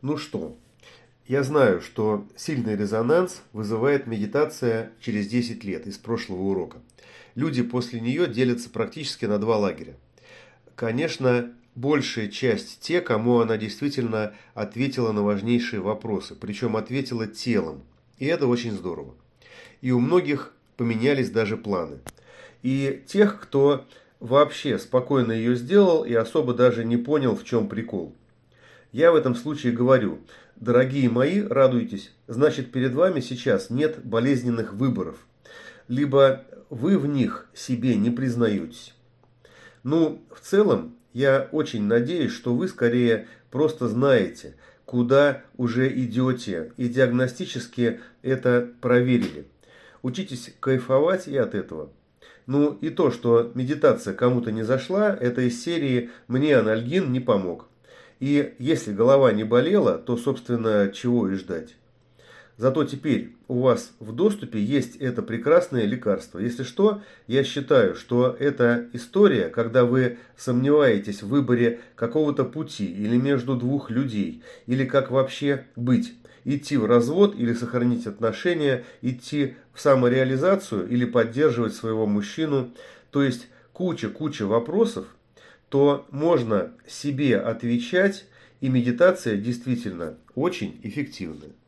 Ну что, я знаю, что сильный резонанс вызывает медитация через 10 лет из прошлого урока. Люди после нее делятся практически на два лагеря. Конечно, большая часть те, кому она действительно ответила на важнейшие вопросы, причем ответила телом. И это очень здорово. И у многих поменялись даже планы. И тех, кто вообще спокойно ее сделал и особо даже не понял, в чем прикол. Я в этом случае говорю: дорогие мои, радуйтесь, значит, перед вами сейчас нет болезненных выборов. Либо вы в них себе не признаетесь. Ну, в целом, я очень надеюсь, что вы скорее просто знаете, куда уже идете, и диагностически это проверили. Учитесь кайфовать и от этого. Ну и то, что медитация кому-то не зашла, это из серии «Мне анальгин не помог». И если голова не болела, то, собственно, чего и ждать. Зато теперь у вас в доступе есть это прекрасное лекарство. Если что, я считаю, что это история, когда вы сомневаетесь в выборе какого-то пути или между двух людей, или как вообще быть. Идти в развод или сохранить отношения, идти в самореализацию или поддерживать своего мужчину. То есть куча вопросов, то можно себе отвечать, и медитация действительно очень эффективная.